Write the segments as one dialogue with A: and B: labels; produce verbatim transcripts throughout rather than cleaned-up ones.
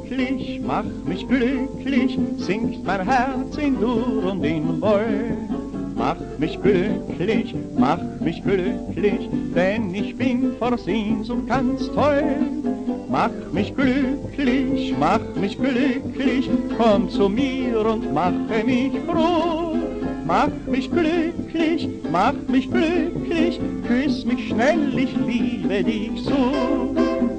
A: glücklich, mach mich glücklich, singt mein Herz in Dur und in Moll. Mach mich glücklich, mach mich glücklich, denn ich bin vor Sehnsucht ganz toll. Mach mich glücklich, mach mich glücklich, komm zu mir und mache mich froh. Mach mich glücklich, mach mich glücklich, küss mich schnell, ich liebe dich so.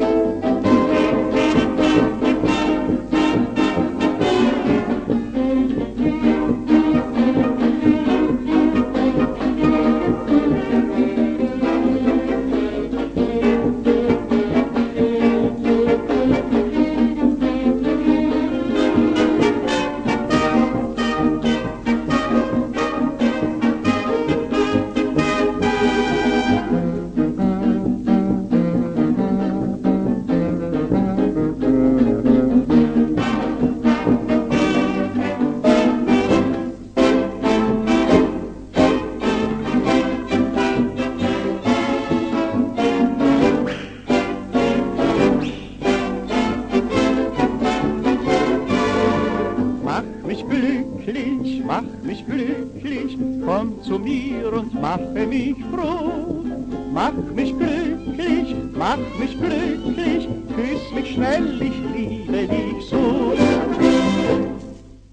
A: Glücklich, mach mich glücklich, komm zu mir und mache mich froh. Mach mich glücklich, mach mich glücklich, küss mich schnell, ich liebe dich so.